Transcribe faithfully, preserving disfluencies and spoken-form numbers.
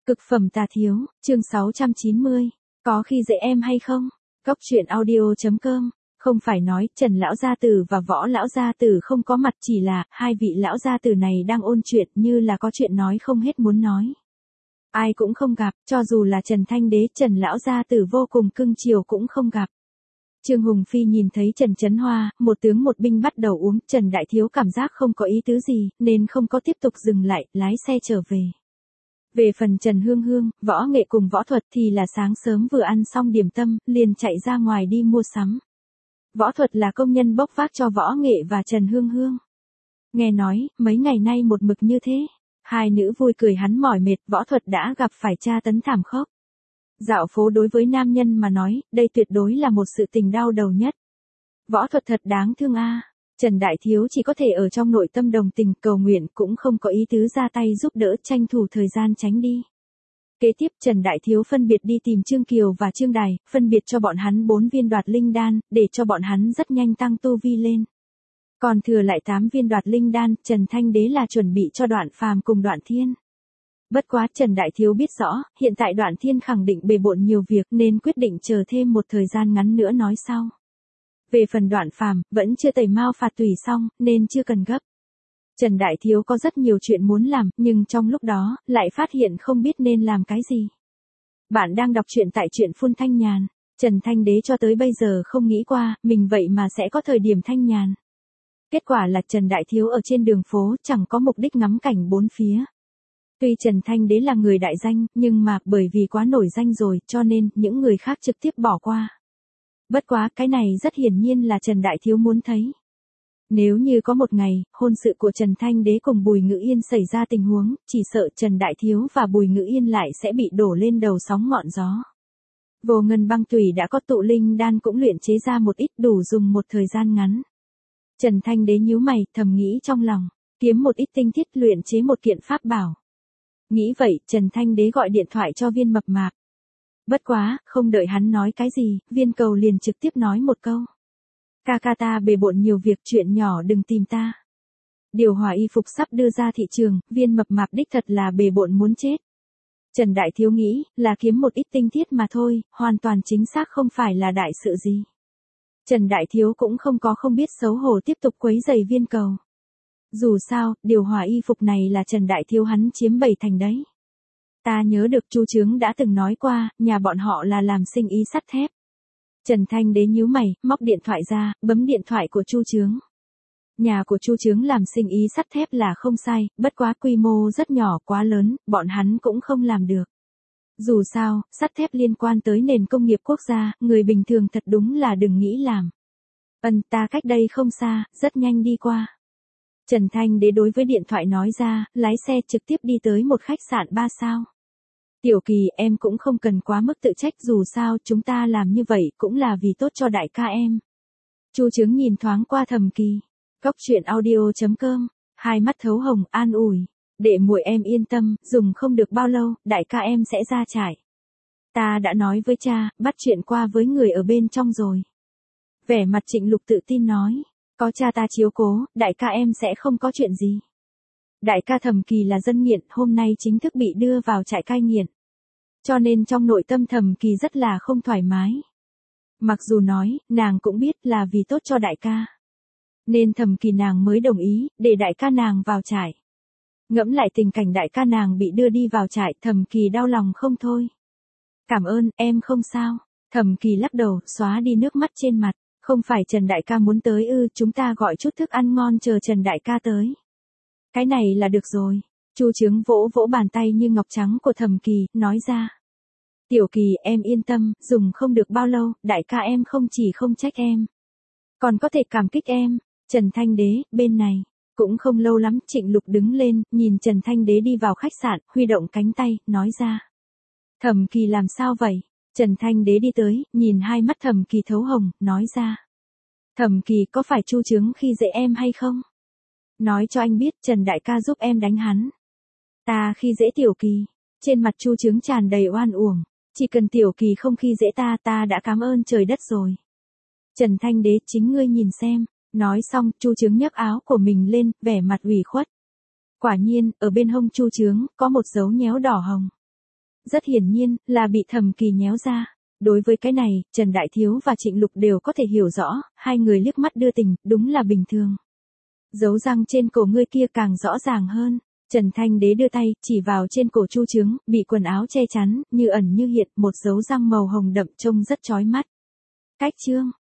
Cực phẩm tà thiếu, chương sáu trăm chín mươi. Có khi dễ em hay không? Cốc truyện audio chấm com. Không phải nói Trần lão gia tử và Võ lão gia tử không có mặt, chỉ là hai vị lão gia tử này đang ôn chuyện, như là có chuyện nói không hết muốn nói. Ai cũng không gặp, cho dù là Trần Thanh Đế, Trần lão gia tử vô cùng cưng chiều cũng không gặp. Trương Hùng Phi nhìn thấy Trần Chấn Hoa, một tướng một binh bắt đầu uống, Trần đại thiếu cảm giác không có ý tứ gì, nên không có tiếp tục dừng lại, lái xe trở về. Về phần Trần Hương Hương, võ nghệ cùng võ thuật thì là sáng sớm vừa ăn xong điểm tâm, liền chạy ra ngoài đi mua sắm. Võ thuật là công nhân bốc vác cho võ nghệ và Trần Hương Hương. Nghe nói, mấy ngày nay một mực như thế. Hai nữ vui cười hắn mỏi mệt, võ thuật đã gặp phải tra tấn thảm khốc. Dạo phố đối với nam nhân mà nói, đây tuyệt đối là một sự tình đau đầu nhất. Võ thuật thật đáng thương a. Trần Đại Thiếu chỉ có thể ở trong nội tâm đồng tình cầu nguyện, cũng không có ý tứ ra tay giúp đỡ, tranh thủ thời gian tránh đi. Kế tiếp Trần Đại Thiếu phân biệt đi tìm Trương Kiều và Trương Đài, phân biệt cho bọn hắn bốn viên đoạt linh đan, để cho bọn hắn rất nhanh tăng tu vi lên. Còn thừa lại tám viên đoạt linh đan, Trần Thanh Đế là chuẩn bị cho Đoạn Phàm cùng Đoạn Thiên. Bất quá Trần Đại Thiếu biết rõ, hiện tại Đoạn Thiên khẳng định bề bộn nhiều việc nên quyết định chờ thêm một thời gian ngắn nữa nói sau. Về phần Đoạn Phàm, vẫn chưa tẩy mao phạt tùy xong, nên chưa cần gấp. Trần Đại Thiếu có rất nhiều chuyện muốn làm, nhưng trong lúc đó, lại phát hiện không biết nên làm cái gì. Bạn đang đọc truyện tại truyện Phun Thanh Nhàn. Trần Thanh Đế cho tới bây giờ không nghĩ qua, mình vậy mà sẽ có thời điểm thanh nhàn. Kết quả là Trần Đại Thiếu ở trên đường phố chẳng có mục đích ngắm cảnh bốn phía. Tuy Trần Thanh Đế là người đại danh, nhưng mà bởi vì quá nổi danh rồi, cho nên những người khác trực tiếp bỏ qua. Bất quá, cái này rất hiển nhiên là Trần Đại Thiếu muốn thấy. Nếu như có một ngày, hôn sự của Trần Thanh Đế cùng Bùi Ngữ Yên xảy ra tình huống, chỉ sợ Trần Đại Thiếu và Bùi Ngữ Yên lại sẽ bị đổ lên đầu sóng ngọn gió. Vô Ngân Băng Tùy đã có tụ linh đan cũng luyện chế ra một ít, đủ dùng một thời gian ngắn. Trần Thanh Đế nhíu mày, thầm nghĩ trong lòng, kiếm một ít tinh thiết luyện chế một kiện pháp bảo. Nghĩ vậy, Trần Thanh Đế gọi điện thoại cho Viên Mập Mạp. Bất quá, không đợi hắn nói cái gì, Viên Cầu liền trực tiếp nói một câu. Ca ca ta bề bộn nhiều việc, chuyện nhỏ đừng tìm ta. Điều hòa y phục sắp đưa ra thị trường, Viên Mập Mạp đích thật là bề bộn muốn chết. Trần Đại Thiếu nghĩ, là kiếm một ít tinh thiết mà thôi, hoàn toàn chính xác không phải là đại sự gì. Trần Đại Thiếu cũng không có không biết xấu hổ tiếp tục quấy rầy Viên Cầu. Dù sao, điều hòa y phục này là Trần Đại Thiếu hắn chiếm bảy thành đấy. Ta nhớ được Chu Chướng đã từng nói qua, nhà bọn họ là làm sinh ý sắt thép. Trần Thanh Đế nhíu mày, móc điện thoại ra, bấm điện thoại của Chu Chướng. Nhà của Chu Chướng làm sinh ý sắt thép là không sai, bất quá quy mô rất nhỏ, quá lớn, bọn hắn cũng không làm được. Dù sao, sắt thép liên quan tới nền công nghiệp quốc gia, người bình thường thật đúng là đừng nghĩ làm. Ân, ta cách đây không xa, rất nhanh đi qua. Trần Thanh Đế đối với điện thoại nói ra, lái xe trực tiếp đi tới một khách sạn ba sao. Tiểu Kỳ, em cũng không cần quá mức tự trách, dù sao chúng ta làm như vậy cũng là vì tốt cho đại ca em. Chu Chướng nhìn thoáng qua Thẩm Kỳ. Cốc truyện audio chấm com, hai mắt thấu hồng, an ủi. Đệ muội em yên tâm, dùng không được bao lâu, đại ca em sẽ ra trại. Ta đã nói với cha, bắt chuyện qua với người ở bên trong rồi. Vẻ mặt Trịnh Lục tự tin nói, có cha ta chiếu cố, đại ca em sẽ không có chuyện gì. Đại ca Thẩm Kỳ là dân nghiện, hôm nay chính thức bị đưa vào trại cai nghiện. Cho nên trong nội tâm Thẩm Kỳ rất là không thoải mái. Mặc dù nói, nàng cũng biết là vì tốt cho đại ca. Nên Thẩm Kỳ nàng mới đồng ý, để đại ca nàng vào trại. Ngẫm lại tình cảnh đại ca nàng bị đưa đi vào trại, Thẩm Kỳ đau lòng không thôi. Cảm ơn, em không sao. Thẩm Kỳ lắc đầu, xóa đi nước mắt trên mặt. Không phải Trần đại ca muốn tới ư, chúng ta gọi chút thức ăn ngon chờ Trần đại ca tới. Cái này là được rồi. Chu Chướng vỗ vỗ bàn tay như ngọc trắng của Thẩm Kỳ, nói ra. Tiểu Kỳ, em yên tâm, dùng không được bao lâu, đại ca em không chỉ không trách em. Còn có thể cảm kích em. Trần Thanh Đế, bên này. Cũng không lâu lắm, Trịnh Lục đứng lên, nhìn Trần Thanh Đế đi vào khách sạn, huy động cánh tay, nói ra. Thẩm Kỳ làm sao vậy? Trần Thanh Đế đi tới, nhìn hai mắt Thẩm Kỳ thấu hồng, nói ra. Thẩm Kỳ, có phải Chu Chướng khi dễ em hay không? Nói cho anh biết, Trần đại ca giúp em đánh hắn. Ta khi dễ Tiểu Kỳ. Trên mặt Chu Chướng tràn đầy oan uổng. Chỉ cần Tiểu Kỳ không khi dễ ta, ta đã cảm ơn trời đất rồi. Trần Thanh Đế, chính ngươi nhìn xem. Nói xong, Chu Chướng nhấc áo của mình lên, vẻ mặt ủy khuất. Quả nhiên, ở bên hông Chu Chướng, có một dấu nhéo đỏ hồng. Rất hiển nhiên, là bị Thẩm Kỳ nhéo ra. Đối với cái này, Trần Đại Thiếu và Trịnh Lục đều có thể hiểu rõ, hai người liếc mắt đưa tình, đúng là bình thường. Dấu răng trên cổ ngươi kia càng rõ ràng hơn. Trần Thanh Đế đưa tay, chỉ vào trên cổ Chu Trướng, bị quần áo che chắn, như ẩn như hiện, một dấu răng màu hồng đậm trông rất chói mắt. Cách chương